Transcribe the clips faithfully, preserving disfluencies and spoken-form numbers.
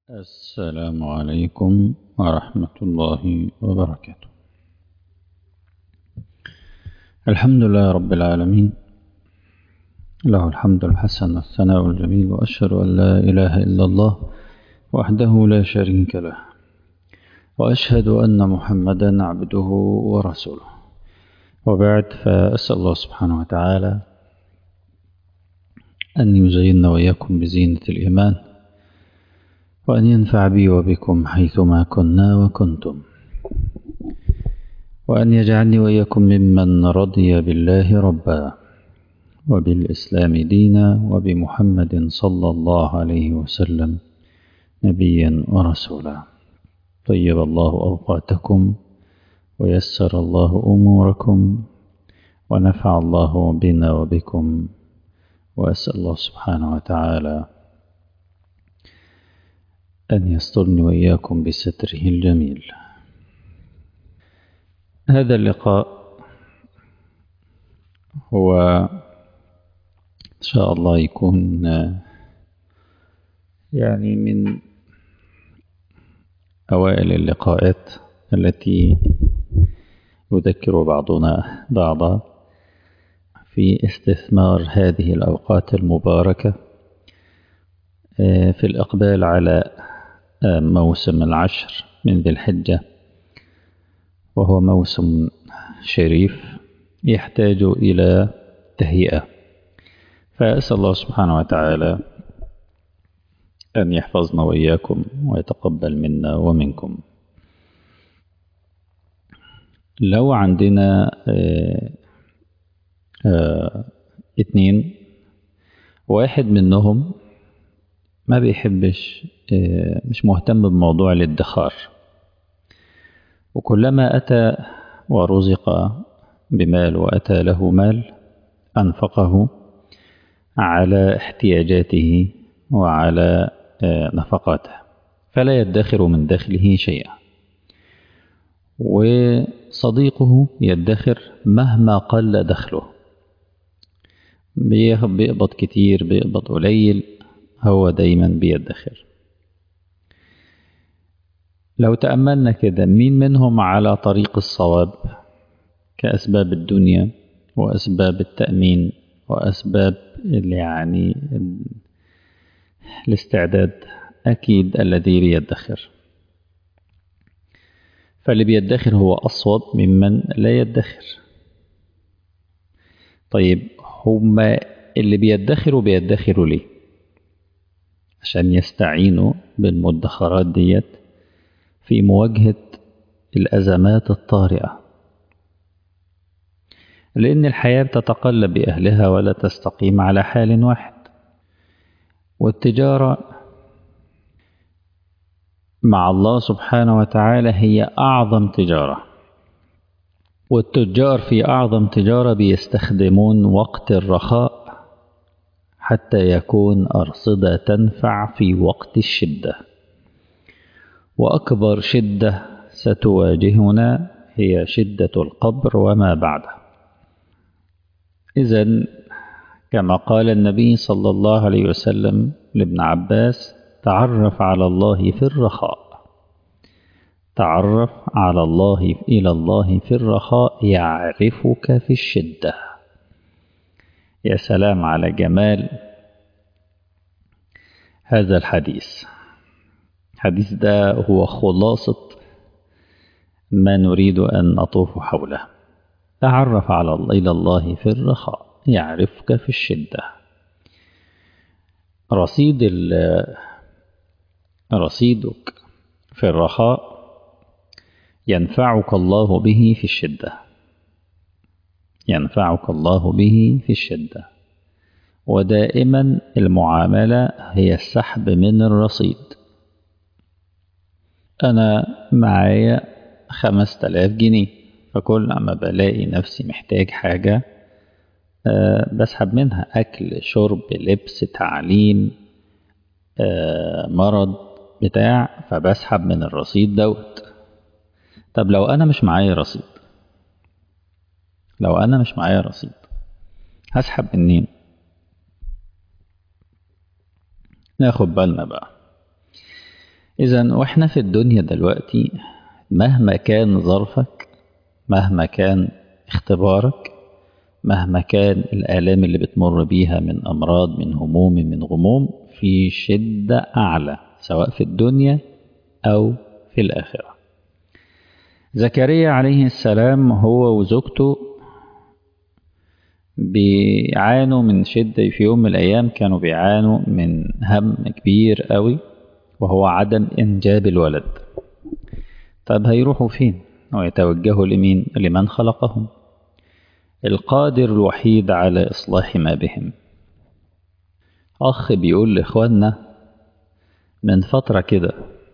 السلام عليكم ورحمة الله وبركاته. الحمد لله رب العالمين، له الحمد الحسن والثناء الجميل، وأشهد أن لا إله إلا الله وحده لا شريك له، وأشهد أن محمدا عبده ورسوله. وبعد، فأسأل الله سبحانه وتعالى أن يزيننا وإياكم بزينة الإيمان، وأن ينفع بي وبكم حيثما كنا وكنتم، وأن يجعلني وإياكم ممن رضي بالله ربا وبالإسلام دينا وبمحمد صلى الله عليه وسلم نبيا ورسولا. طيب الله أوقاتكم ويسر الله أموركم ونفع الله بنا وبكم، وأسأل الله سبحانه وتعالى أن يسترني وإياكم بستره الجميل. هذا اللقاء هو إن شاء الله يكون يعني من أوائل اللقاءات التي يذكر بعضنا بعضا في استثمار هذه الأوقات المباركة في الإقبال على موسم العشر من ذي الحجة، وهو موسم شريف يحتاج إلى تهيئة. فأسأل الله سبحانه وتعالى أن يحفظنا وإياكم ويتقبل منا ومنكم. لو عندنا آآ آآ اتنين، واحد منهم ما بيحبش، مش مهتم بموضوع الادخار، وكلما أتى ورزق بمال وأتى له مال أنفقه على احتياجاته وعلى نفقاته، فلا يدخر من دخله شيئا. وصديقه يدخر مهما قل دخله، بيقبض كتير بيقبض قليل، هو دايما بيدخر. لو تأملنا كده، مين منهم على طريق الصواب كأسباب الدنيا وأسباب التأمين وأسباب يعني الاستعداد؟ أكيد الذي بيدخر. فاللي بيدخر هو أصوب ممن لا يدخر. طيب، هما اللي بيدخروا بيدخروا ليه؟ عشان يستعينوا بالمدخرات ديت في مواجهة الأزمات الطارئة، لأن الحياة بتتقلب بأهلها ولا تستقيم على حال واحد. والتجارة مع الله سبحانه وتعالى هي أعظم تجارة، والتجار في أعظم تجارة بيستخدمون وقت الرخاء حتى يكون أرصدة تنفع في وقت الشدة. وأكبر شدة ستواجهنا هي شدة القبر وما بعده. إذن كما قال النبي صلى الله عليه وسلم لابن عباس: تعرف على الله في الرخاء، تعرف على الله إلى الله في الرخاء يعرفك في الشدة. يا سلام على جمال هذا الحديث. الحديث ده هو خلاصة ما نريد أن نطوف حوله. تعرف على الله إلى الله في الرخاء يعرفك في الشدة. رصيد رصيدك في الرخاء ينفعك الله به في الشدة، ينفعك الله به في الشدة. ودائما المعاملة هي السحب من الرصيد. أنا معايا خمس تلاف جنيه، فكل ما بلاقي نفسي محتاج حاجة أه بسحب منها، أكل شرب لبس تعليم أه مرض بتاع، فبسحب من الرصيد دوت. طب لو أنا مش معايا رصيد، لو أنا مش معايا رصيد هسحب منين؟ ناخد بالنا بقى. إذن وإحنا في الدنيا دلوقتي مهما كان ظرفك، مهما كان اختبارك، مهما كان الآلام اللي بتمر بيها من أمراض، من هموم، من غموم، في شدة أعلى سواء في الدنيا أو في الآخرة. زكريا عليه السلام هو وزوجته بيعانوا من شدة. في يوم من الأيام كانوا بيعانوا من هم كبير قوي، وهو عدم إنجاب الولد. طب هيروحوا فين ويتوجهوا لمين؟ لمن خلقهم، القادر الوحيد على إصلاح ما بهم. أخ بيقول لإخواننا من فترة كده،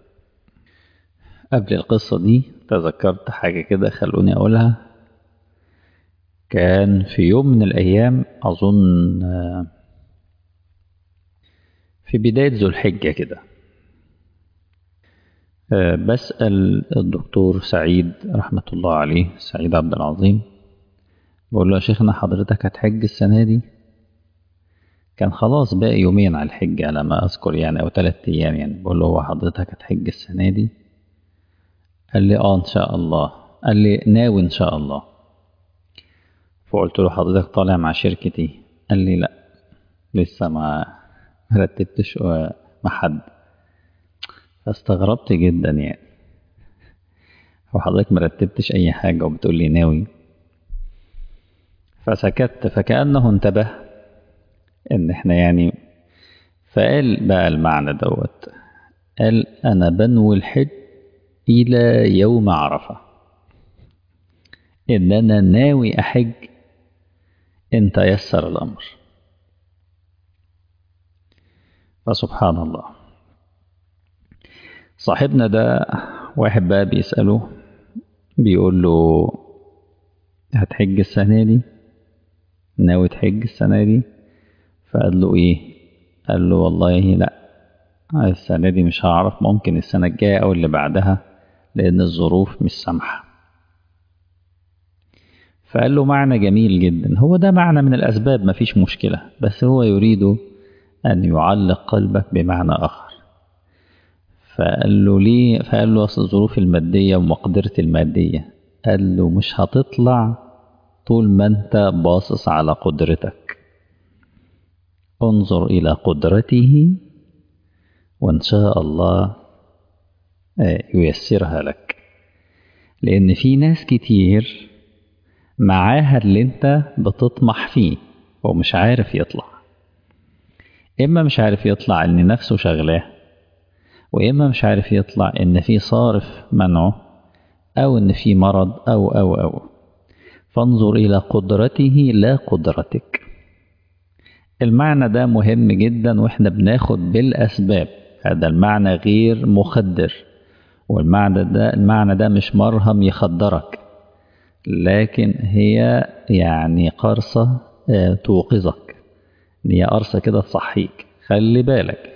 قبل القصة دي تذكرت حاجة كده خلوني أقولها. كان في يوم من الأيام أظن في بداية ذو الحجة كده، بسأل الدكتور سعيد رحمة الله عليه، سعيد عبد العظيم، بقول له يا شيخنا حضرتك هتحج السنة دي؟ كان خلاص باقي يومين على الحج على ما أذكر يعني، أو ثلاثة أيام يعني. بقول له هو حضرتك هتحج السنة دي؟ قال لي آه إن شاء الله. قال لي ناوي إن شاء الله. فقلت له حضرتك طالع مع شركتي؟ قال لي لا لسه ما رتبتش مع حد. فاستغربت جدا يعني، هو حضرتك مرتبتش أي حاجة وبتقول لي ناوي؟ فسكت، فكأنه انتبه إن إحنا يعني. فقال بقى المعنى دوت، قال أنا بنوي الحج إلى يوم عرفة، إن أنا ناوي أحج إن تيسر الأمر. فسبحان الله. صاحبنا ده واحد بقى بيسأله، بيقول له هتحج السنة دي؟ ناوي تحج السنة دي؟ فقال له إيه؟ قال له والله لا، السنة دي مش هعرف، ممكن السنة الجاية أو اللي بعدها لأن الظروف مش سامحة. فقال له معنى جميل جدا، هو ده معنى من الأسباب مفيش مشكلة، بس هو يريد أن يعلق قلبك بمعنى آخر. فقال له ليه؟ فقال له أصل الظروف المادية ومقدرة المادية. قال له مش هتطلع طول ما أنت باصص على قدرتك، انظر إلى قدرته وإن شاء الله ييسرها لك. لأن في ناس كتير معاها اللي انت بتطمح فيه ومش عارف يطلع، إما مش عارف يطلع إن نفسه شغلاه، وإما مش عارف يطلع إن في صارف منعه، أو إن في مرض أو أو أو فانظر إلى قدرته لا قدرتك. المعنى ده مهم جدا، وإحنا بناخد بالأسباب. هذا المعنى غير مخدر، والمعنى ده المعنى ده مش مرهم يخدرك، لكن هي يعني قرصة توقظك، هي قرصة كده تصحيك. خلي بالك،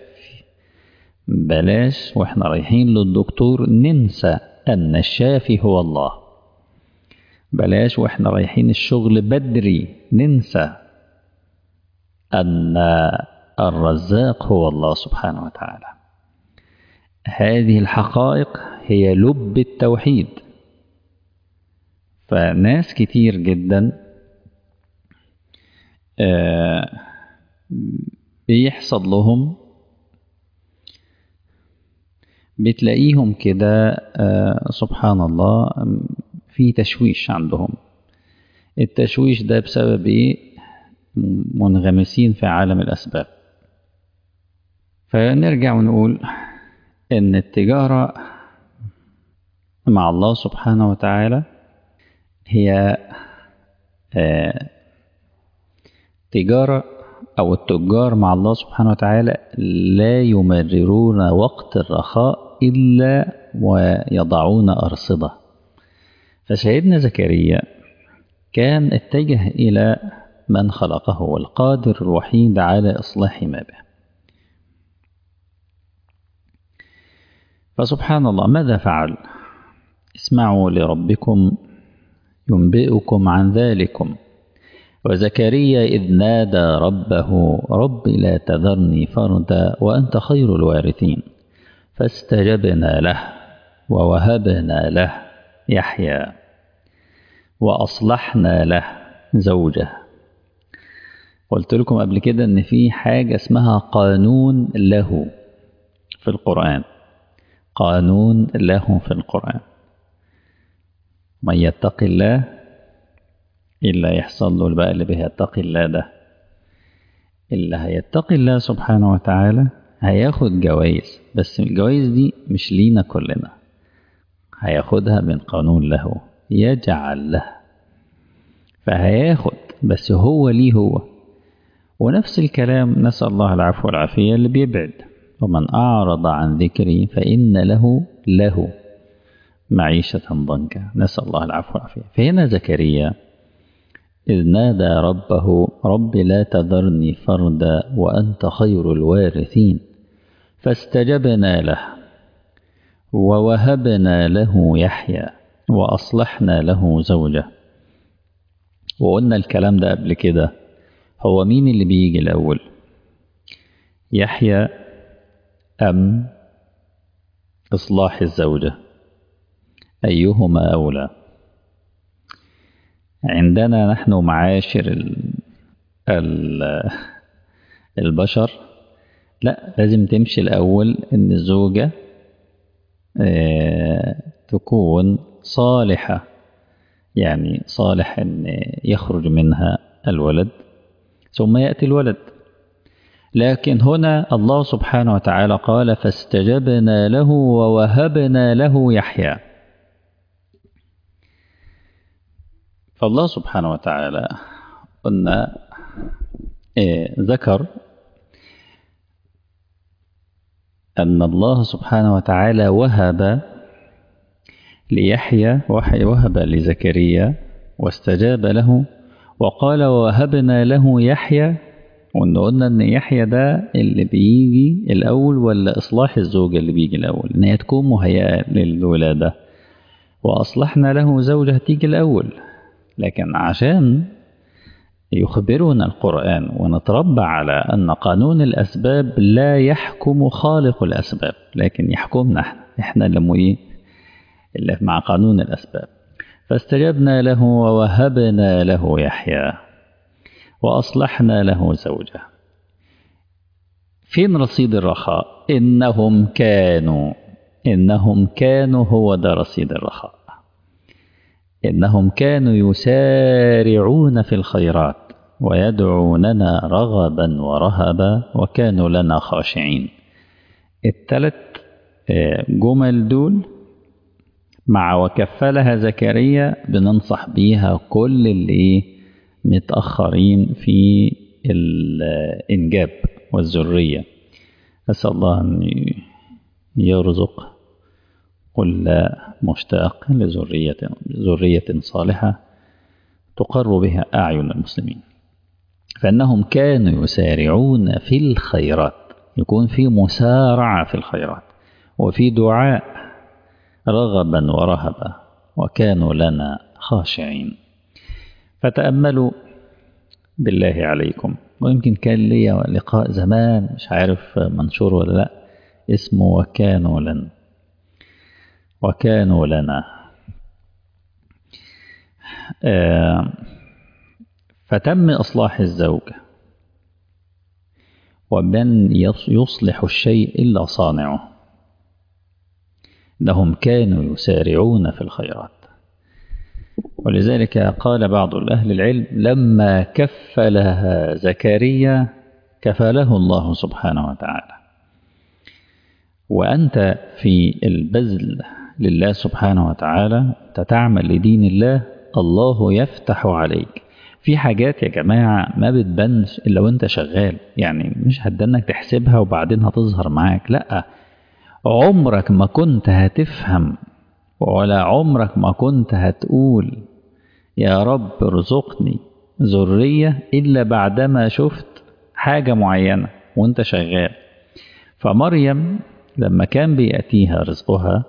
بلاش واحنا رايحين للدكتور ننسى أن الشافي هو الله. بلاش واحنا رايحين الشغل بدري ننسى أن الرزاق هو الله سبحانه وتعالى. هذه الحقائق هي لب التوحيد. فناس كتير جدا بيحصل لهم، بتلاقيهم كده سبحان الله في تشويش عندهم. التشويش ده بسبب ايه؟ منغمسين في عالم الأسباب. فنرجع ونقول ان التجارة مع الله سبحانه وتعالى هي تجارة، أو التجار مع الله سبحانه وتعالى لا يمررون وقت الرخاء إلا ويضعون أرصدة. فسيدنا زكريا كان اتجه إلى من خلقه والقادر الوحيد على إصلاح ما به. فسبحان الله ماذا فعل؟ اسمعوا لربكم ينبئكم عن ذلكم. وزكريا إذ نادى ربه رب لا تذرني فردا وأنت خير الوارثين. فاستجبنا له ووهبنا له يحيى وأصلحنا له زوجه. قلت لكم قبل كده إن في حاجة اسمها قانون له في القرآن، قانون له في القرآن. من يتق الله إلا يحصل له بقى اللي بيتقي الله ده، اللي هيتقي الله سبحانه وتعالى هياخد جوائز، بس الجوائز دي مش لينا كلنا، هياخدها من قانون له يجعل له، فهياخد بس هو ليه هو. ونفس الكلام نسأل الله العفو والعافية اللي بيبعد، ومن أعرض عن ذكري فإن له له معيشة ضنكا، نسأل الله العفو والعافية. فهنا زكريا إذ نادى ربه رب لا تذرني فردا وأنت خير الوارثين، فاستجبنا له ووهبنا له يحيى وأصلحنا له زوجه. وقلنا الكلام ده قبل كده، هو مين اللي بيجي الأول، يحيى أم إصلاح الزوجة؟ أيهما أولى؟ عندنا نحن معاشر ال ال البشر لا، لازم تمشي الأول إن الزوجة اه تكون صالحة، يعني صالح إن يخرج منها الولد ثم يأتي الولد. لكن هنا الله سبحانه وتعالى قال فاستجبنا له ووهبنا له يحيى. فالله سبحانه وتعالى قلنا إيه ذكر أن الله سبحانه وتعالى وهب ليحيى وهب لزكريا واستجاب له، وقال ووهبنا له يحيى. وقلنا أن يحيى ده اللي بيجي الأول ولا إصلاح الزوجة اللي بيجي الأول، إن هي تكون مهيئة للولادة، وأصلحنا له زوجة تيجي الأول. لكن عشان يخبرنا القرآن ونتربى على أن قانون الأسباب لا يحكم خالق الأسباب، لكن يحكمنا احنا احنا اللي اللي مع قانون الأسباب. فاستجبنا له ووهبنا له يحيى وأصلحنا له زوجه. فين رصيد الرخاء؟ إنهم كانوا إنهم كانوا هو ده رصيد الرخاء. إنهم كانوا يسارعون في الخيرات ويدعوننا رغبا ورهبا وكانوا لنا خاشعين. الثلاث جمل دول مع وكفلها زكريا بننصح بيها كل اللي متأخرين في الإنجاب والذرية. أسأل الله أن يرزق كل مشتاق لذرية ذرية صالحة تقر بها أعين المسلمين. فإنهم كانوا يسارعون في الخيرات، يكون في مسارعة في الخيرات وفي دعاء رغبا ورهبا وكانوا لنا خاشعين. فتأملوا بالله عليكم. ويمكن كان لي لقاء زمان مش عارف منشور ولا لا، اسمه وكانوا لنا وكانوا لنا آه فتم إصلاح الزوجة، ومن يصلح الشيء إلا صانعه. إنهم كانوا يسارعون في الخيرات. ولذلك قال بعض أهل العلم لما كفلها زكريا كفله الله سبحانه وتعالى. وأنت في البذل لله سبحانه وتعالى تتعمل لدين الله، الله يفتح عليك. في حاجات يا جماعة ما بتبانش إلا وانت شغال، يعني مش هتدنك تحسبها وبعدين هتظهر معاك، لأ، عمرك ما كنت هتفهم ولا عمرك ما كنت هتقول يا رب ارزقني ذرية إلا بعدما شفت حاجة معينة وانت شغال. فمريم لما كان بيأتيها رزقها،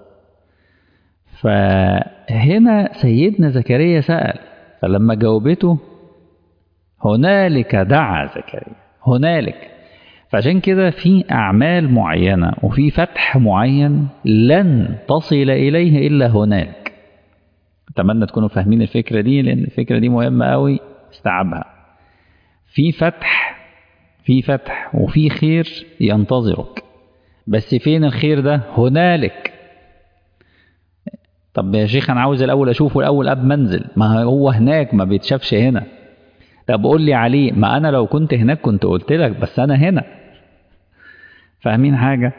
فهنا سيدنا زكريا سأل، فلما جاوبته هنالك دعا زكريا، هنالك. فعشان كده في أعمال معينة وفي فتح معين لن تصل إليه إلا هناك. أتمنى تكونوا فاهمين الفكرة دي، لأن الفكرة دي مهمة قوي استيعابها. في فتح في فتح وفي خير ينتظرك، بس فين الخير ده؟ هنالك. طب يا شيخ أنا عاوز الأول أشوفه الأول قبل ما أنزل. ما هو هناك، ما بيتشافش هنا. طب قول لي عليه. ما أنا لو كنت هناك كنت قلت لك، بس أنا هنا. فاهمين حاجة؟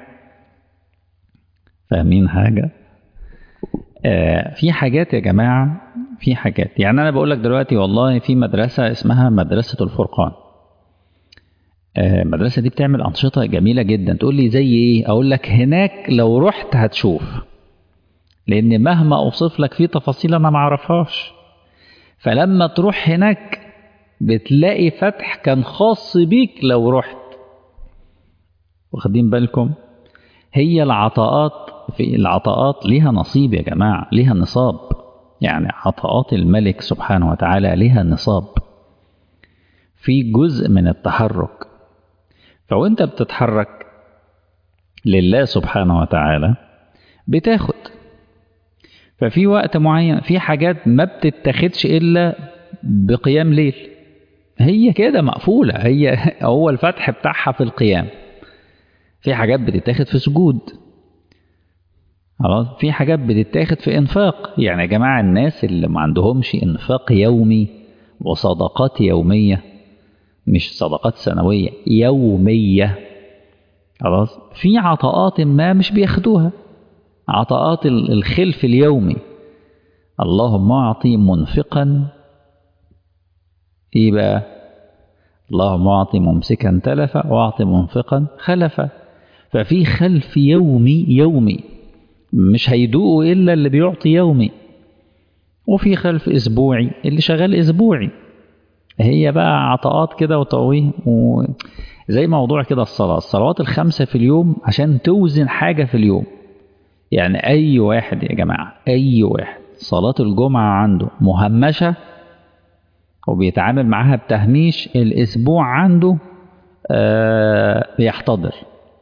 فاهمين حاجة؟ آه في حاجات يا جماعة، في حاجات. يعني أنا بقول لك دلوقتي والله في مدرسة اسمها مدرسة الفرقان. آه المدرسة دي بتعمل أنشطة جميلة جدا. تقول لي زي إيه؟ أقول لك هناك لو رحت هتشوف، لأن مهما أوصف لك فيه تفاصيل أنا معرفهاش. فلما تروح هناك بتلاقي فتح كان خاص بيك لو رحت. واخدين بالكم؟ هي العطاءات، في العطاءات ليها نصيب يا جماعة، ليها نصاب. يعني عطاءات الملك سبحانه وتعالى ليها نصاب، في جزء من التحرك. فوانت بتتحرك لله سبحانه وتعالى بتاخد. ففي وقت معين في حاجات ما بتتاخدش إلا بقيام ليل. هي كده مقفولة، هي هو الفتح بتاعها في القيام. في حاجات بتتاخد في سجود، خلاص. في حاجات بتتاخد في انفاق. يعني يا جماعة الناس اللي ما عندهمش انفاق يومي وصدقات يومية، مش صدقات سنوية، يومية، خلاص، في عطاءات ما مش بياخدوها. عطاءات الخلف اليومي. اللهم اعطي منفقا ايه بقى؟ اللهم اعطي ممسكا تلفا واعطي منفقا خلفا. ففي خلف يومي يومي مش هيدوقوا إلا اللي بيعطي يومي، وفي خلف أسبوعي اللي شغال أسبوعي. هي بقى عطاءات كده وتقويه. وزي موضوع كده الصلاة، الصلوات الخمسة في اليوم عشان توزن حاجة في اليوم. يعني أي واحد يا جماعة، أي واحد صلاة الجمعة عنده مهمشة وبيتعامل معاها بتهميش، الأسبوع عنده آه بيحتضر.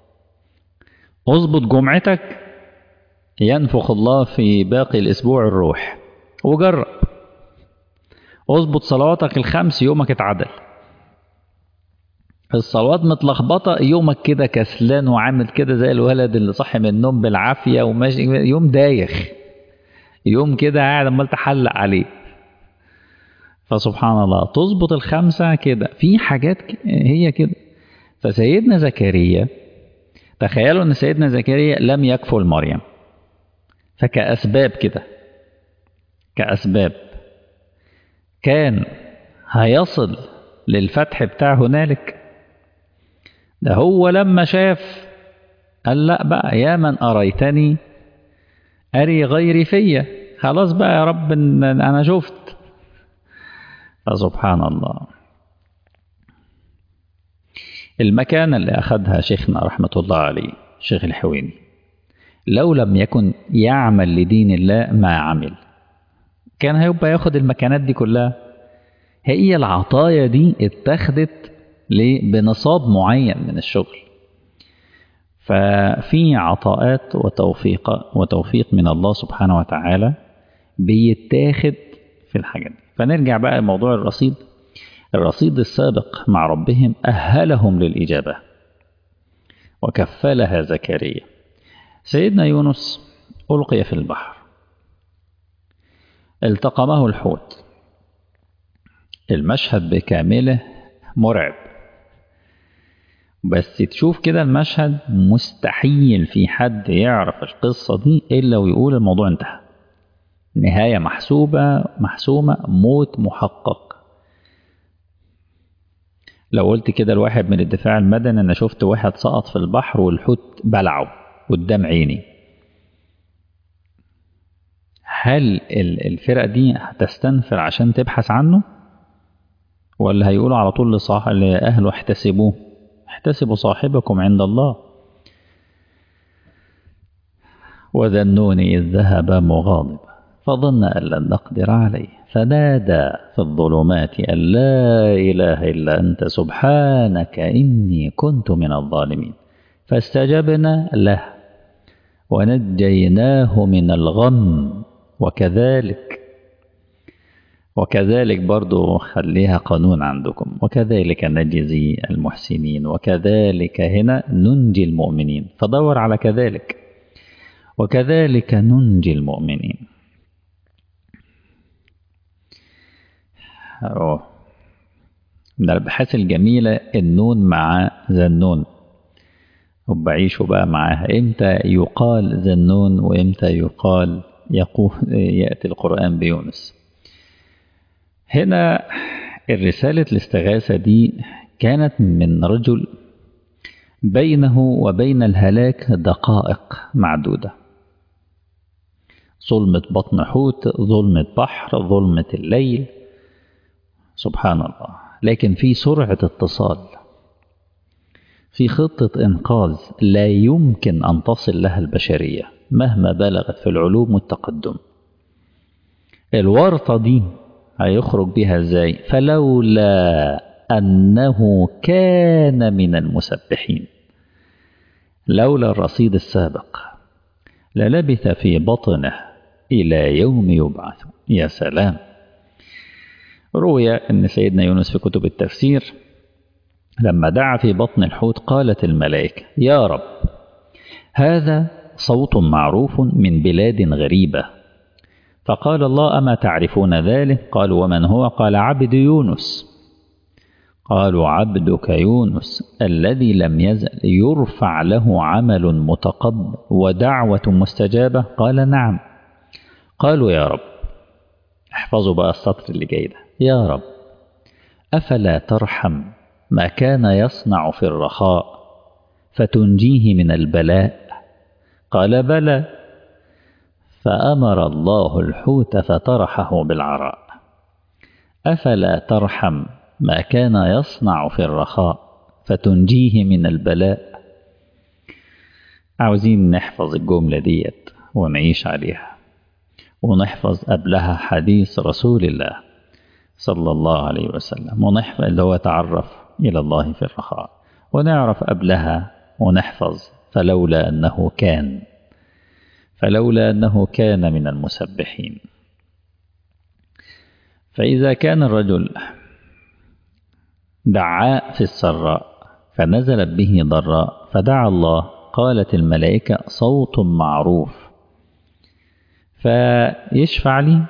اظبط جمعتك ينفخ الله في باقي الأسبوع الروح. وجرب اظبط صلواتك الخمس، يومك اتعدل. الصلوات متلخبطة، يومك كده كسلان وعامل كده زي الولد اللي صحي من النوم بالعافية وماشي، يوم دايخ، يوم كده قاعد عمال تحلق عليه. فسبحان الله تظبط الخمسة كده. في حاجات هي كده. فسيدنا زكريا، تخيلوا ان سيدنا زكريا لم يكفل مريم، فكأسباب كده، كأسباب كان هيصل للفتح بتاع هنالك. ده هو لما شاف قال لا بقى، يا من أريتني أري غيري فيا. خلاص بقى يا رب إن أنا شفت. فسبحان الله. المكانة اللي أخذها شيخنا رحمة الله عليه شيخ الحويني، لو لم يكن يعمل لدين الله ما عمل، كان هيبقى ياخد المكانات دي كلها. هي العطايا دي اتخذت بنصاب معين من الشغل. ففي عطاءات وتوفيق وتوفيق من الله سبحانه وتعالى بيتاخد في الحاجات دي. فنرجع بقى لموضوع الرصيد. الرصيد السابق مع ربهم أهلهم للإجابة، وكفلها زكريا. سيدنا يونس ألقي في البحر، التقمه الحوت. المشهد بكامله مرعب، بس تشوف كده المشهد مستحيل في حد يعرف القصة دي إلا ويقول الموضوع انتهى، نهاية محسوبة محسومة، موت محقق. لو قلت كده الواحد من الدفاع المدني أنا شفت واحد سقط في البحر والحوت بلعه قدام عيني، هل الفرقة دي هتستنفر عشان تبحث عنه، ولا هيقولوا على طول لصاح لأهله احتسبوه، احتسبوا صاحبكم عند الله؟ وذا النون إذ ذهب مغاضبا فظن أن لن نقدر عليه فنادى في الظلمات أن لا إله إلا أنت سبحانك إني كنت من الظالمين فاستجبنا له ونجيناه من الغم. وكذلك وكذلك برضو خليها قانون عندكم، وكذلك نجزي المحسنين وكذلك هنا ننجي المؤمنين، فدور على كذلك، وكذلك ننجي المؤمنين. أوه. من الأبحاث الجميلة النون مع ذنون، وبعيشوا بقى معاها امتى يقال ذنون وامتى يقال يقول يأتي القرآن بيونس. هنا الرسالة الاستغاثة دي كانت من رجل بينه وبين الهلاك دقائق معدودة، ظلمة بطن حوت، ظلمة بحر، ظلمة الليل، سبحان الله. لكن في سرعة اتصال، في خطة إنقاذ لا يمكن أن تصل لها البشرية مهما بلغت في العلوم والتقدم. الورطة دي هيخرج بها ازاي؟ فلولا أنه كان من المسبحين، لولا الرصيد السابق للبث في بطنه إلى يوم يبعث. يا سلام. روي أن سيدنا يونس في كتب التفسير لما دعا في بطن الحوت قالت الملائكة يا رب هذا صوت معروف من بلاد غريبة، فقال الله أما تعرفون ذلك؟ قالوا ومن هو؟ قال عبد يونس. قالوا عبدك يونس الذي لم يزل يرفع له عمل متقبل ودعوة مستجابة؟ قال نعم. قالوا يا رب، احفظوا بقى السطر اللي جاي ده، يا رب أفلا ترحم ما كان يصنع في الرخاء فتنجيه من البلاء؟ قال بلى. فأمر الله الحوت فطرحه بالعراء. أفلا ترحم ما كان يصنع في الرخاء فتنجيه من البلاء؟ عاوزين نحفظ الجملة ديت ونعيش عليها، ونحفظ قبلها حديث رسول الله صلى الله عليه وسلم، ونحفظ اللي هو تعرف إلى الله في الرخاء، ونعرف قبلها ونحفظ فلولا أنه كان فلولا أنه كان من المسبحين. فإذا كان الرجل دعاء في السراء فنزلت به ضراء فدعا الله، قالت الملائكة صوت معروف فيشفع لي.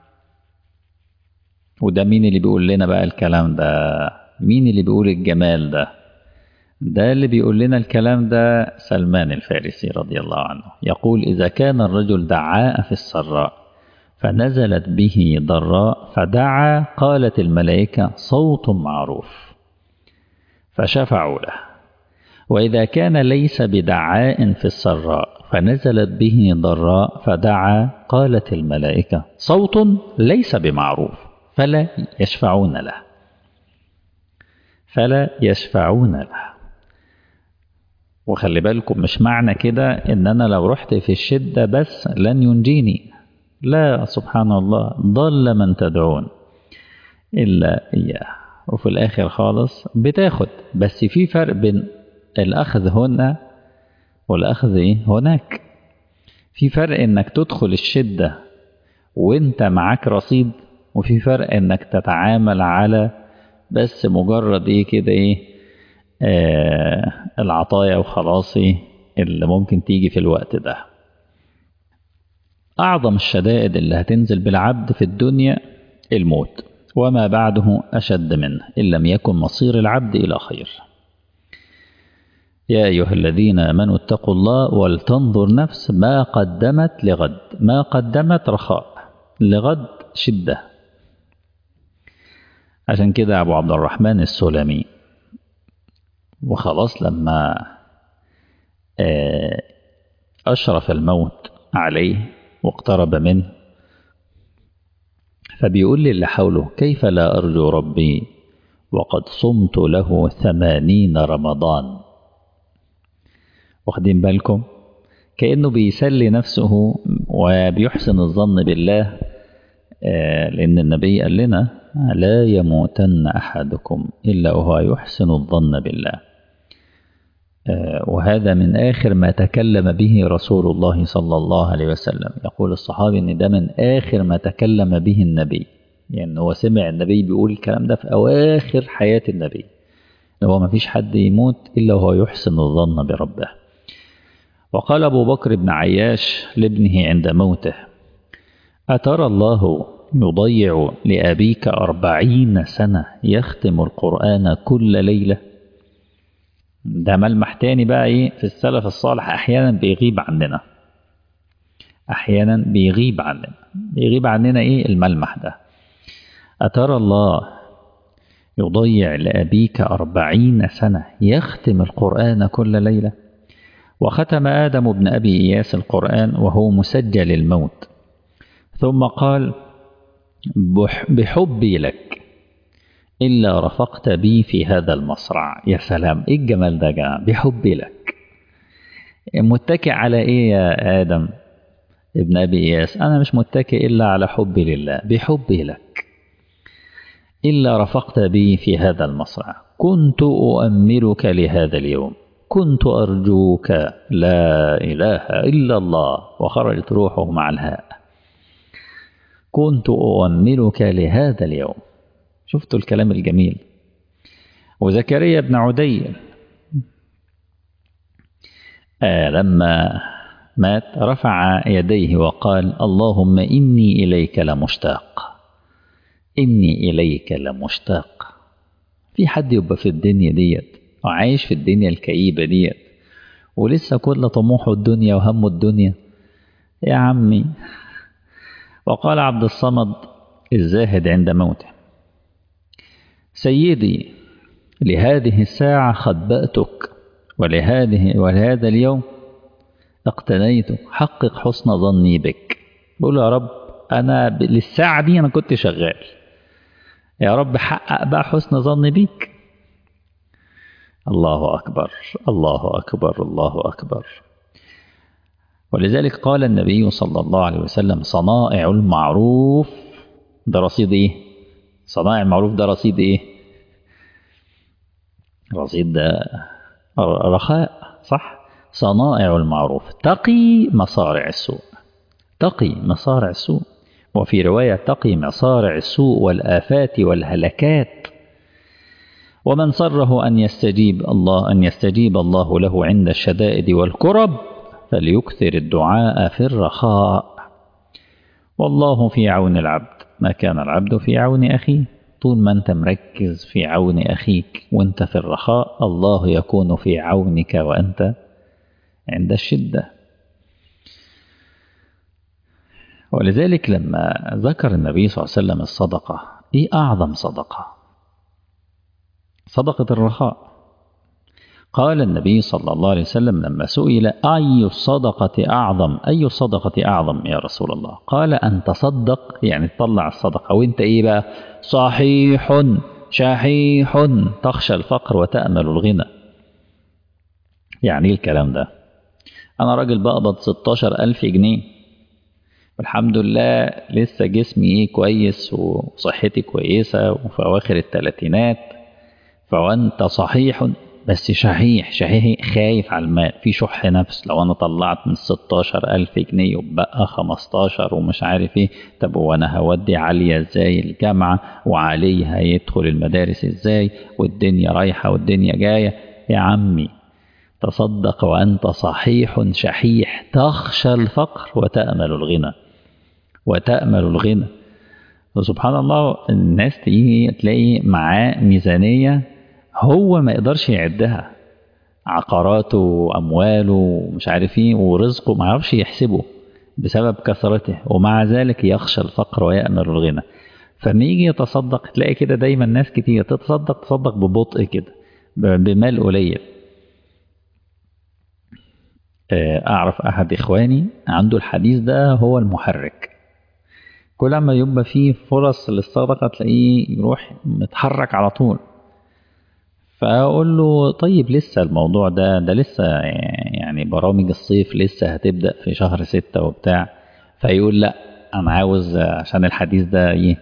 وده مين اللي بيقول لنا بقى الكلام ده؟ مين اللي بيقول الجمال ده؟ ده اللي بيقول لنا الكلام ده سلمان الفارسي رضي الله عنه، يقول إذا كان الرجل دعاء في السراء فنزلت به ضراء فدعا قالت الملائكة صوت معروف فشفعوا له. وإذا كان ليس بدعاء في السراء فنزلت به ضراء فدعا قالت الملائكة صوت ليس بمعروف فلا يشفعون له فلا يشفعون له. وخلي بالكم مش معنى كده إن أنا لو رحت في الشدة بس لن ينجيني، لا، سبحان الله، ضل من تدعون إلا إياه. وفي الآخر خالص بتاخد، بس في فرق بين الأخذ هنا والأخذ إيه هناك. في فرق إنك تدخل الشدة وإنت معاك رصيد، وفي فرق إنك تتعامل على بس مجرد إيه كده إيه آه العطايا وخلاصي اللي ممكن تيجي في الوقت ده. أعظم الشدائد اللي هتنزل بالعبد في الدنيا الموت، وما بعده أشد منه إن لم يكن مصير العبد إلى خير. يا أيها الذين آمنوا اتقوا الله ولتنظر نفس ما قدمت لغد. ما قدمت رخاء، لغد شدة. عشان كده أبو عبد الرحمن السلمي وخلاص لما أشرف الموت عليه واقترب منه فبيقول لي اللي حوله كيف لا أرجو ربي وقد صمت له ثمانين رمضان. واخدين بالكم؟ كأنه بيسلي نفسه وبيحسن الظن بالله، لأن النبي قال لنا لا يموتن أحدكم إلا وهو يحسن الظن بالله. وهذا من آخر ما تكلم به رسول الله صلى الله عليه وسلم. يقول الصحابي إن ده من آخر ما تكلم به النبي، يعني هو سمع النبي بيقول الكلام ده في أواخر حياة النبي، هو ما فيش حد يموت إلا وهو يحسن الظن بربه. وقال أبو بكر بن عياش لابنه عند موته: أترى الله يضيع لأبيك أربعين سنة يختم القرآن كل ليلة؟ ده ملمح تاني بقى إيه في السلف الصالح، أحيانا بيغيب عننا، أحيانا بيغيب عننا بيغيب عننا إيه الملمح ده. أترى الله يضيع لأبيك أربعين سنة يختم القرآن كل ليلة؟ وختم آدم بن أبي إياس القرآن وهو مسجل الموت، ثم قال: بحبي لك إلا رفقت بي في هذا المصرع. يا سلام، إيه الجمال ده يا جماعة، بحبي لك. متكئ على إيه يا آدم ابن أبي إياس؟ أنا مش متكئ إلا على حبي لله، بحبي لك إلا رفقت بي في هذا المصرع. كنت أؤملك لهذا اليوم، كنت أرجوك، لا إله إلا الله، وخرجت روحه مع الهاء. كنت أؤملك لهذا اليوم. شفتوا الكلام الجميل. وزكريا بن عدي آه لما مات رفع يديه وقال: اللهم إني إليك لمشتاق، إني إليك لمشتاق. في حد يبقى في الدنيا ديت وعايش في الدنيا الكئيبة ديت ولسه كل طموحه الدنيا وهمه الدنيا؟ يا عمي. وقال عبد الصمد الزاهد عند موته: سيدي، لهذه الساعة خبأتك، ولهذه ولهذا اليوم اقتنيت، حقق حسن ظني بك. بقول يا رب أنا للساعة دي أنا كنت شغال، يا رب حقق بقى حسن ظني بيك. الله أكبر، الله أكبر، الله أكبر. ولذلك قال النبي صلى الله عليه وسلم: صنائع المعروف ده رصيد إيه؟ صنائع المعروف ده رصيد إيه؟ رصيد ده رخاء، صح؟ صنائع المعروف تقي مصارع السوء، تقي مصارع السوء. وفي رواية تقي مصارع السوء والآفات والهلكات. ومن سره أن يستجيب الله أن يستجيب الله له عند الشدائد والكرب فليكثر الدعاء في الرخاء. والله في عون العبد ما كان العبد في عون أخيه. طول ما أنت مركز في عون أخيك وأنت في الرخاء، الله يكون في عونك وأنت عند الشدة. ولذلك لما ذكر النبي صلى الله عليه وسلم الصدقة، إيه أعظم صدقة؟ صدقة الرخاء. قال النبي صلى الله عليه وسلم لما سئل: أي الصدقة أعظم؟ أي الصدقة أعظم يا رسول الله؟ قال: أن تصدق، يعني تطلع الصدقة وانت إيه بقى؟ صحيح شحيح تخشى الفقر وتأمل الغنى. يعني إيه الكلام ده؟ أنا راجل بقبض ستاشر ألف جنيه والحمد لله لسه جسمي إيه كويس وصحتي كويسة وفي أواخر الثلاثينات، فوانت صحيح بس شحيح، شحيح خايف على المال، في شح نفس. لو أنا طلعت من ستاشر ألف جنيه وبقى خمستاشر ومش عارف إيه، طب وأنا هودي عليا إزاي الجامعة، وعلي هيدخل المدارس إزاي، والدنيا رايحة والدنيا جاية. يا عمي تصدق وأنت صحيح شحيح تخشى الفقر وتأمل الغنى، وتأمل الغنى. وسبحان الله الناس تيجي تلاقي معاه ميزانية هو ما يقدرش يعدها، عقاراته وأمواله ومش عارف ايه ورزقه ما يعرفش يحسبه بسبب كثرته، ومع ذلك يخشى الفقر ويأمل الغنى. فما يجي يتصدق تلاقي كده دايما ناس كتير تتصدق تصدق ببطء كده بمال قليل. أعرف أحد إخواني عنده الحديث ده هو المحرك، كل ما يبقى فيه فرص للصدقة تلاقيه يروح متحرك على طول. فأقول له طيب لسه الموضوع ده ده لسه يعني برامج الصيف لسه هتبدأ في شهر ستة وبتاع، فيقول لا أنا عاوز عشان الحديث ده إيه،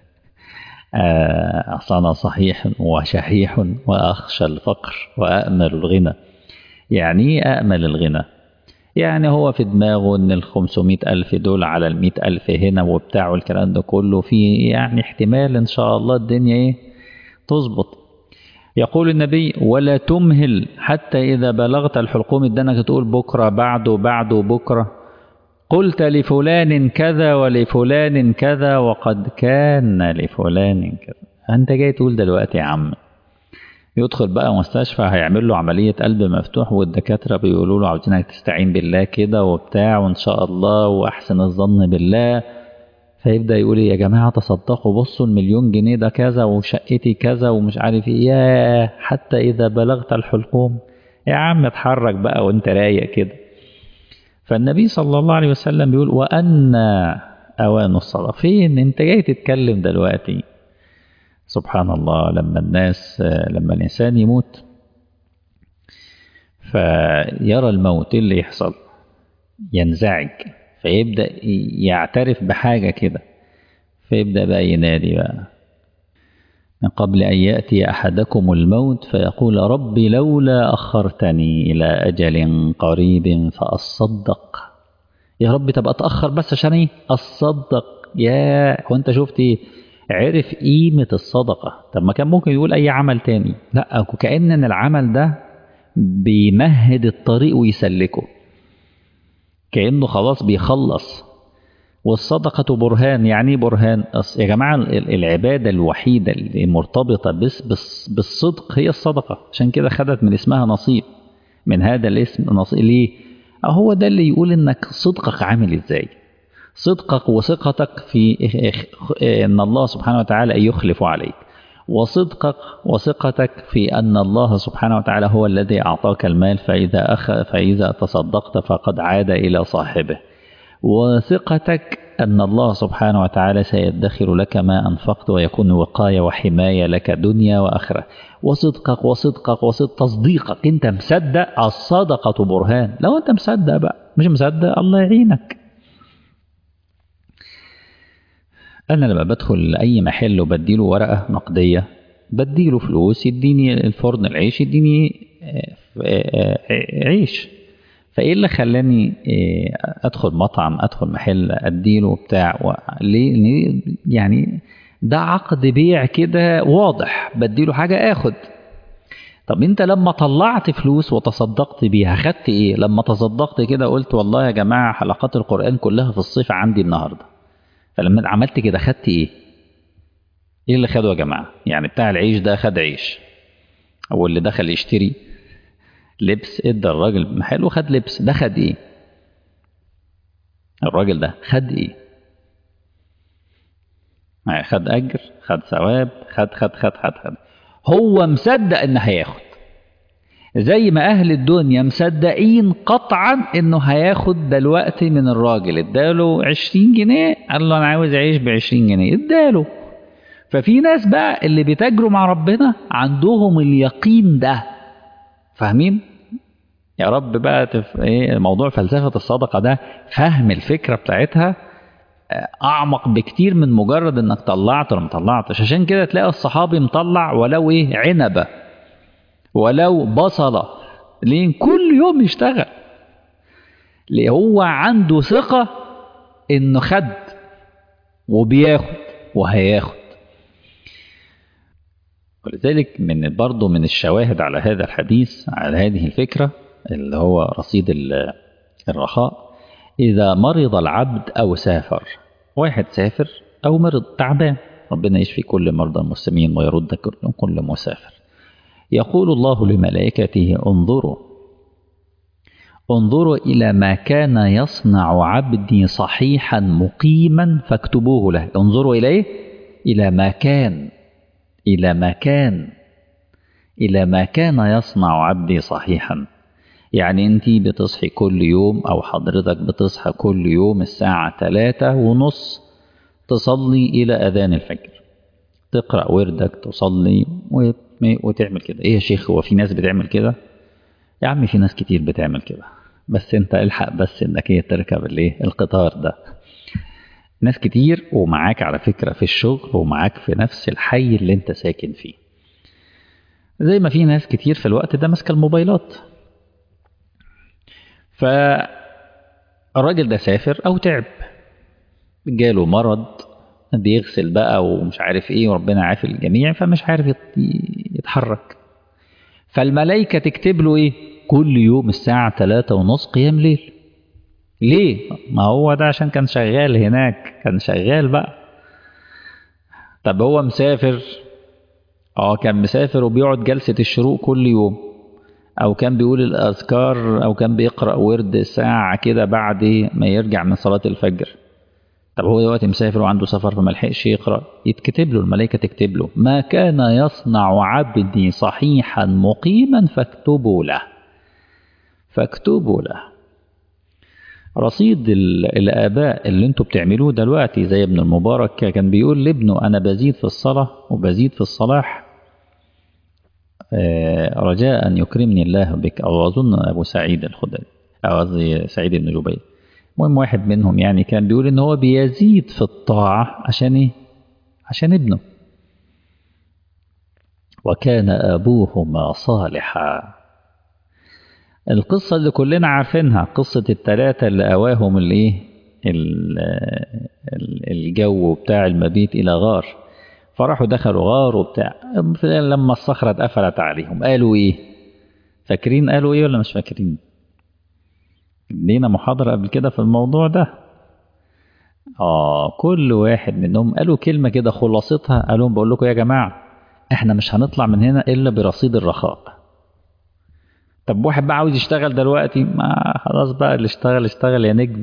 آه، أصل أنا صحيح وشحيح وأخشى الفقر وأأمل الغنى. يعني إيه أأمل الغنى؟ يعني هو في دماغه إن الخمسمائة ألف دول على المئة ألف هنا وبتاعه الكلام ده كله، في يعني احتمال إن شاء الله الدنيا إيه تظبط. يقول النبي ولا تمهل حتى إذا بلغت الحلقوم، إدانك تقول بكرة بعده بعده بكرة، قلت لفلان كذا ولفلان كذا وقد كان لفلان كذا. أنت جاي تقول دلوقتي يا عم، يدخل بقى مستشفى هيعمل له عملية قلب مفتوح والدكاترة بيقولوا له عاوزينك تستعين بالله كده وبتاع وإن شاء الله وأحسن الظن بالله، فيبدأ يقول يا جماعة تصدقوا بصوا المليون جنيه ده كذا وشقتي كذا ومش عارف ايه، ياه حتى إذا بلغت الحلقوم. يا عم اتحرك بقى وانت رايق كده. فالنبي صلى الله عليه وسلم بيقول وأن أوان الصلاة، فين انت جاي تتكلم دلوقتي؟ سبحان الله. لما الناس لما الإنسان يموت فيرى الموت اللي يحصل ينزعج، فيبدأ يعترف بحاجة كده، فيبدأ بقى ينادي بقى من قبل أن يأتي أحدكم الموت فيقول ربي لولا أخرتني إلى أجل قريب فأصدق. يا رب تبقى أتأخر بس عشان إيه أصدق. يا هو أنت شفت إيه؟ عرف قيمة الصدقة. طب ما كان ممكن يقول أي عمل تاني، لا كأن العمل ده بيمهد الطريق ويسلكه، كأنه خلاص بيخلص. والصدقة برهان. يعني برهان يا جماعة؟ العبادة الوحيدة اللي مرتبطة بس بس بالصدق هي الصدقة، عشان كده خدت من اسمها نصيب، من هذا الاسم نصيب. ليه؟ هو ده اللي يقول انك صدقك عامل ازاي، صدقك وثقتك في ان الله سبحانه وتعالى يخلف عليك، وصدقك وثقتك في أن الله سبحانه وتعالى هو الذي أعطاك المال، فإذا, أخ فإذا تصدقت فقد عاد إلى صاحبه، وثقتك أن الله سبحانه وتعالى سيدخر لك ما أنفقت ويكون وقاية وحماية لك دنيا وآخرة. وصدقك وصدقك وصدق تصديقك، أنت مصدق. الصدقة برهان. لو أنت مصدق بقى، مش مصدق الله يعينك. أنا لما بدخل أي محل وبديله ورقة نقدية، بديله فلوس يديني الفرن العيش، يديني عيش. فإيه اللي خلاني أدخل مطعم، أدخل محل، أديله بتاع؟ ليه؟ يعني ده عقد بيع كده واضح، بديله حاجة آخد. طب أنت لما طلعت فلوس وتصدقت بيها خدت إيه؟ لما تصدقت كده قلت والله يا جماعة حلقات القرآن كلها في الصيف عندي النهاردة، فلما عملت كده خدت ايه؟ ايه اللي خده يا جماعه؟ يعني بتاع العيش ده خد عيش، او اللي دخل يشتري لبس ادى الراجل محل وخد لبس، ده خد ايه؟ الراجل ده خد ايه؟ خد اجر، خد ثواب، خد خد خد خد خد هو مصدق ان هياخد، زي ما اهل الدنيا مصدقين قطعا انه هياخد دلوقتي من الراجل. اداله عشرين جنيه، قال له انا عاوز عيش بعشرين جنيه، اداله. ففي ناس بقى اللي بيتاجروا مع ربنا عندهم اليقين ده، فاهمين؟ يا رب بقى تف... ايه موضوع فلسفة الصدقة ده، فهم الفكرة بتاعتها اعمق بكتير من مجرد انك طلعت ولا ما طلعتش. عشان كده تلاقي الصحابي مطلع ولو ايه عنبة ولو بصلة، ليه؟ كل يوم يشتغل، ليه؟ هو عنده ثقة انه خد وبياخد وهياخد. ولذلك من برضه من الشواهد على هذا الحديث، على هذه الفكرة اللي هو رصيد الرخاء، إذا مرض العبد أو سافر، واحد سافر أو مرض تعبان، ربنا يشفي كل مرضى المسلمين ويرد كل مسافر، يقول الله لملائكته انظروا انظروا إلى ما كان يصنع عبدي صحيحا مقيما فاكتبوه له. انظروا إليه، إلى ما كان إلى ما كان إلى ما كان يصنع عبدي صحيحا. يعني أنت بتصحي كل يوم، أو حضرتك بتصحى كل يوم الساعة ثلاثة ونص تصلي إلى أذان الفجر، تقرأ وردك، تصلي وتعمل كده. إيه يا شيخ هو في ناس بتعمل كده؟ يا عمي في ناس كتير بتعمل كده، بس أنت الحق بس إنك إيه تركب الإيه القطار ده. ناس كتير ومعاك على فكرة في الشغل ومعاك في نفس الحي اللي انت ساكن فيه، زي ما في ناس كتير في الوقت ده ماسكة الموبايلات. فالراجل ده سافر او تعب، جاله مرض، بيغسل بقى ومش عارف ايه، وربنا عافي الجميع، فمش عارف يت- يتحرك. فالملائكة تكتب له ايه؟ كل يوم الساعة تلاتة ونص قيام ليل. ليه؟ ما هو ده عشان كان شغال هناك، كان شغال بقى. طب هو مسافر، اه كان مسافر وبيقعد جلسة الشروق كل يوم، او كان بيقول الاذكار، او كان بيقرأ ورد ساعة كده بعد ما يرجع من صلاة الفجر. طب هو دلوقتي مسافر وعنده سفر فما لحقش يقرأ، يتكتب له، الملائكة تكتب له: ما كان يصنع عبدي صحيحا مقيما فاكتبوا له، فاكتبوا له. رصيد ال- الآباء اللي انتوا بتعملوه دلوقتي، زي ابن المبارك كان بيقول لابنه: أنا بزيد في الصلاة وبزيد في الصلاح، آه، رجاء أن يكرمني الله بك. أو أظن أبو سعيد الخدري، أو قصدي سعيد بن جبير. المهم واحد منهم يعني كان بيقول إن هو بيزيد في الطاعة عشان إيه؟ عشان ابنه. وكان أبوهما صالحا. القصة اللي كلنا عارفينها، قصة التلاتة اللي أواهم الإيه؟ ال- ال- الجو بتاع المبيت إلى غار، فراحوا دخلوا غار وبتاع. لما الصخرة اتقفلت عليهم قالوا إيه؟ فاكرين قالوا إيه ولا مش فاكرين؟ لينا محاضرة قبل كده في الموضوع ده. آه كل واحد منهم قالوا كلمة كده خلاصتها، قالوا: بقول لكم يا جماعة، إحنا مش هنطلع من هنا إلا برصيد الرخاء. طب واحد بقى عاوز يشتغل دلوقتي، ما خلاص بقى، اللي اشتغل اشتغل يا نجم.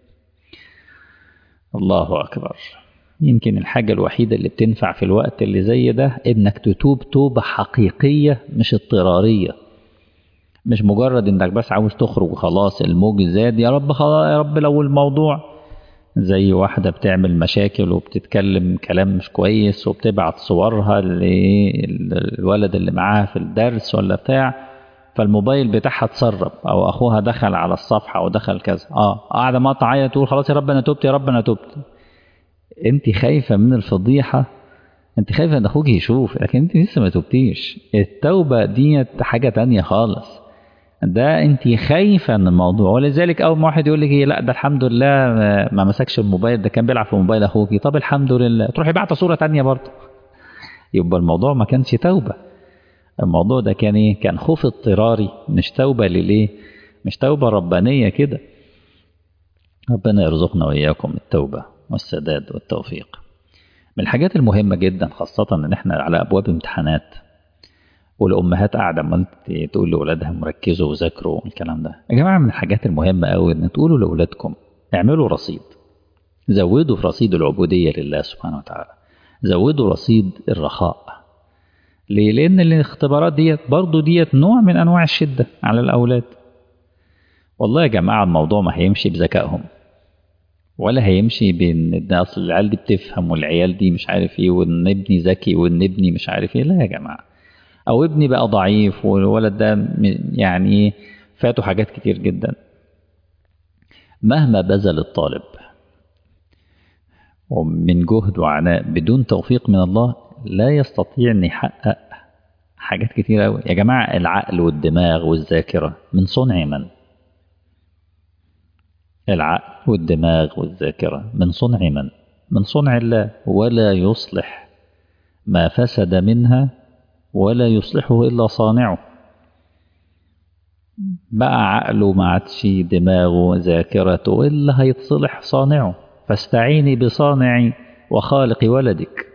الله أكبر. يمكن الحاجة الوحيدة اللي بتنفع في الوقت اللي زي ده إنك تتوب توبة حقيقية مش اضطرارية، مش مجرد إنك بس عاوز تخرج وخلاص، الموج زاد يا رب، خلاص يا رب. لو الموضوع زي واحدة بتعمل مشاكل وبتتكلم كلام مش كويس وبتبعت صورها للولد اللي معاها في الدرس ولا بتاع، فالموبايل بتاعها اتسرب، او اخوها دخل على الصفحة او دخل كذا، اه قاعدة ما تعيط تقول: خلاص يا رب انا تبت، يا رب انا تبت. انت خايفة من الفضيحة، انت خايفة ان اخوك يشوف، لكن انت لسه ما تبتيش. التوبة ديت حاجة تانية خالص، ده انت خايفة من الموضوع. ولذلك اول ما واحد يقول لك: لا ده الحمد لله ما ما مسكش الموبايل، ده كان بيلعب في موبايل اخوك، طب الحمد لله، تروحي بعت صورة تانية برضه، يبقى الموضوع ما كانش توبة. الموضوع ده كان ايه؟ كان خوف اضطراري، مش توبة لليه، مش توبة ربانية كده. ربنا يرزقنا وإياكم التوبة والسداد والتوفيق. من الحاجات المهمة جدا، خاصة ان احنا على ابواب امتحانات، والامهات قاعده عمال تقول لاولادها مركزوا وذاكروا الكلام ده. يا جماعه من الحاجات المهمه قوي ان تقولوا لاولادكم: اعملوا رصيد، زودوا في رصيد العبوديه لله سبحانه وتعالى، زودوا رصيد الرخاء. ليه؟ لان الاختبارات ديت برضو ديت نوع من انواع الشده على الاولاد. والله يا جماعه الموضوع ما هيمشي بذكائهم، ولا هيمشي بين ان اصل العيال دي بتفهم والعيال دي مش عارف ايه، وان ابني ذكي وان ابني مش عارف ايه. لا يا جماعه، او ابني بقى ضعيف والولد ده م- يعني ايه، فاته حاجات كتير جدا. مهما بذل الطالب ومن جهد وعناء بدون توفيق من الله، لا يستطيع ان يحقق حاجات كتير قوي. يا جماعة العقل والدماغ والذاكرة من صنع من؟ العقل والدماغ والذاكرة من صنع من؟ من صنع الله. ولا يصلح ما فسد منها ولا يصلحه إلا صانعه. بقى عقله ما عادش، دماغه ذاكرته، إلا هيتصلح صانعه. فاستعيني بصانع وخالق ولدك.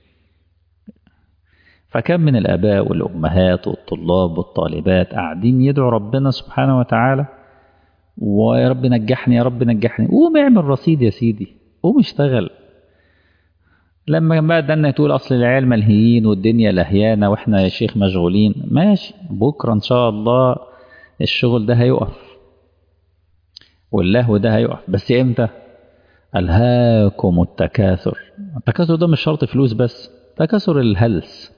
فكم من الآباء والأمهات والطلاب والطالبات قاعدين يدعوا ربنا سبحانه وتعالى: ويا رب نجحني، يا رب نجحني. قوم اعمل رصيد يا سيدي، قوم اشتغل. لما بقى دنا تقول أصل العيال ملهيين والدنيا لهيانة وإحنا يا شيخ مشغولين، ماشي، بكرة إن شاء الله الشغل ده هيقف واللهو ده هيقف، بس إمتى؟ ألهاكم التكاثر. التكاثر ده مش شرط فلوس بس، تكاثر الهلس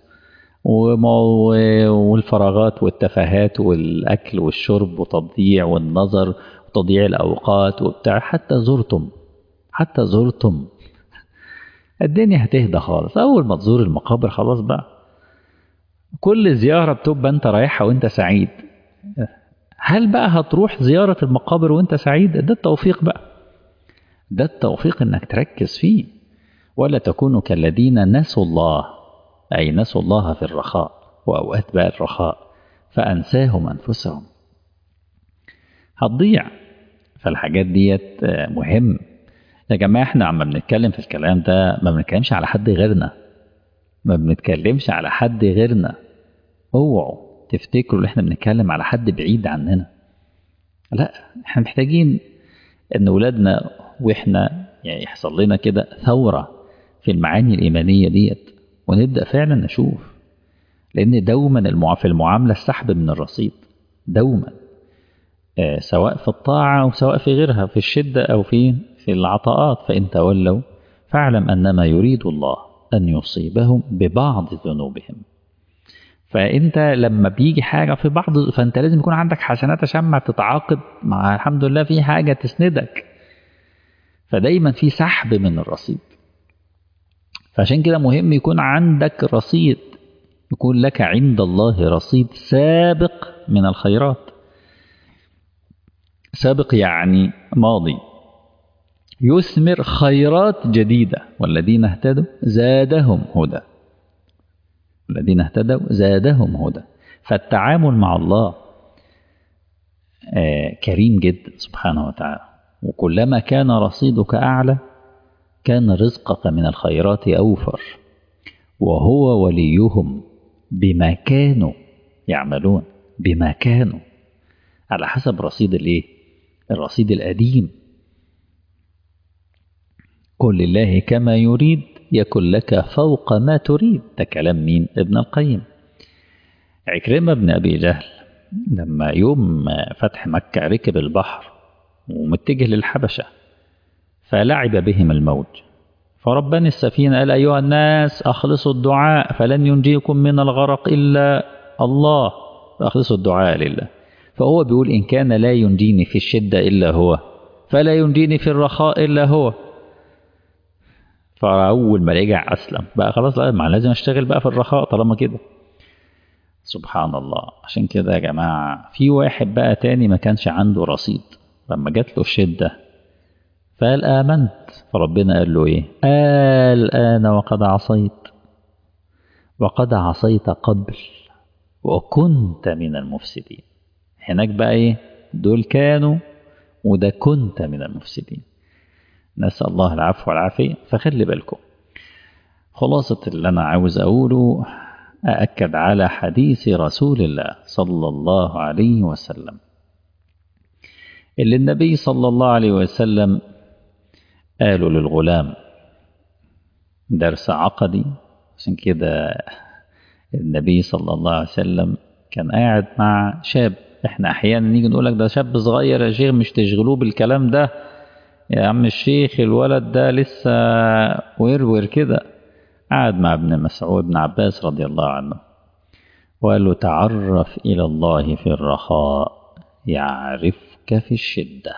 والفراغات والتفاهات والأكل والشرب وتضييع والنظر وتضييع الأوقات وبتاع. حتى زرتم حتى زرتم الدنيا هتهدى خالص. أول ما تزور المقابر خلاص بقى كل زيارة بتبقى أنت رايحها وأنت سعيد. هل بقى هتروح زيارة المقابر وأنت سعيد؟ ده التوفيق بقى، ده التوفيق إنك تركز فيه. ولا تكونوا كالذين نسوا الله، أي نسوا الله في الرخاء وأوقات بقى الرخاء فأنساهم أنفسهم، هتضيع. فالحاجات ديت مهم يا جماعة. احنا عم بنتكلم في الكلام ده ما بنتكلمش على حد غيرنا، ما بنتكلمش على حد غيرنا. اوعوا تفتكروا ان احنا بنتكلم على حد بعيد عننا، لا، احنا محتاجين ان ولادنا واحنا يعني يحصل لنا كده ثورة في المعاني الإيمانية ديت، ونبدأ فعلا نشوف. لأن دوما المع... في المعاملة السحب من الرصيد دوما، آه سواء في الطاعة أو سواء في غيرها، في الشدة أو في في العطاءات. فإن تولوا فاعلم أنما يريد الله أن يصيبهم ببعض ذنوبهم. فأنت لما بيجي حاجة في بعض، فأنت لازم يكون عندك حسنات عشان ما تتعاقب مع الحمد لله في حاجة تسندك. فدايما في سحب من الرصيد. فعشان كده مهم يكون عندك رصيد، يكون لك عند الله رصيد سابق من الخيرات. سابق يعني ماضي، يثمر خيرات جديدة. والذين اهتدوا زادهم هدى، الذين اهتدوا زادهم هدى. فالتعامل مع الله آه كريم جدا سبحانه وتعالى. وكلما كان رصيدك أعلى كان رزقك من الخيرات أوفر. وهو وليهم بما كانوا يعملون، بما كانوا على حسب رصيد الايه؟ الرصيد القديم. قل لله كما يريد يكن لك فوق ما تريد. ده كلام مين؟ ابن القيم. عكرمة بن أبي جهل لما يوم فتح مكة ركب البحر ومتجه للحبشة، فلعب بهم الموج، فربان السفينة قال أيها الناس أخلصوا الدعاء فلن ينجيكم من الغرق إلا الله، فأخلصوا الدعاء لله. فهو بيقول إن كان لا ينجيني في الشدة إلا هو فلا ينجيني في الرخاء إلا هو. فأول ما رجع أسلم بقى خلاص، لا ما لازم أشتغل بقى في الرخاء طالما كده. سبحان الله. عشان كده يا جماعة في واحد بقى تاني ما كانش عنده رصيد، لما جات له الشدة فقال آمنت، فربنا قال له إيه؟ الآن وقد عصيت وقد عصيت قبل وكنت من المفسدين. هناك بقى إيه؟ دول كانوا وده كنت من المفسدين. نسأل الله العفو والعافية. فخلي بالكم، خلاصة اللي أنا عاوز أقوله أأكد على حديث رسول الله صلى الله عليه وسلم، اللي النبي صلى الله عليه وسلم قالوا للغلام درس عقدي. عشان كده النبي صلى الله عليه وسلم كان قاعد مع شاب. احنا احيانا نيجي نقول لك ده شاب صغير يا شيخ مش تشغلوه بالكلام ده يا عم الشيخ، الولد ده لسه ورور كده. قعد مع ابن مسعود بن عباس رضي الله عنه وقال له تعرف إلى الله في الرخاء يعرفك في الشدة.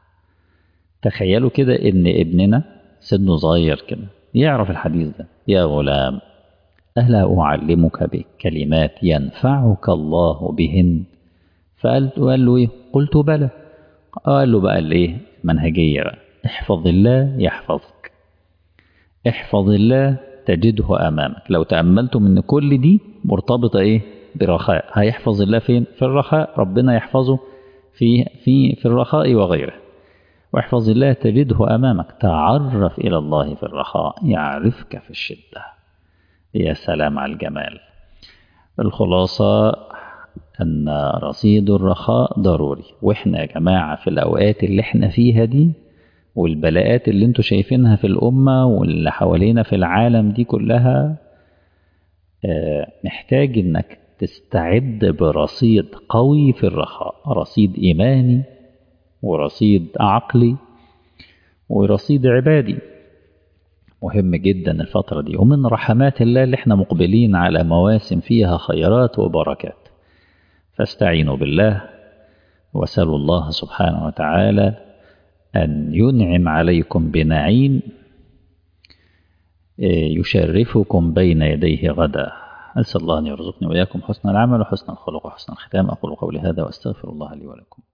تخيلوا كده إن ابننا سنه صغير كده يعرف الحديث ده. يا غلام ألا أعلمك بكلمات ينفعك الله بهن؟ فقال قال له إيه؟ قلت بلى. قال له بقى الإيه؟ منهجية بقى. احفظ الله يحفظك، احفظ الله تجده أمامك. لو تأملتم إن كل دي مرتبطة إيه؟ برخاء. هيحفظ الله فين؟ في الرخاء، ربنا يحفظه في في في الرخاء وغيره. واحفظ الله تجده أمامك. تعرف إلى الله في الرخاء يعرفك في الشدة. يا سلام على الجمال. الخلاصة أن رصيد الرخاء ضروري. وإحنا يا جماعة في الأوقات اللي إحنا فيها دي والبلاءات اللي انتوا شايفينها في الأمة واللي حوالينا في العالم دي كلها، محتاج انك تستعد برصيد قوي في الرخاء، رصيد إيماني ورصيد عقلي ورصيد عبادي. مهم جدا الفترة دي. ومن رحمات الله اللي احنا مقبلين على مواسم فيها خيرات وبركات. فاستعينوا بالله وسألوا الله سبحانه وتعالى أن ينعم عليكم بنعيم يشرفكم بين يديه غدا. أسأل الله أن يرزقني وإياكم حسن العمل وحسن الخلق وحسن الختام. أقول قولي هذا وأستغفر الله لي ولكم.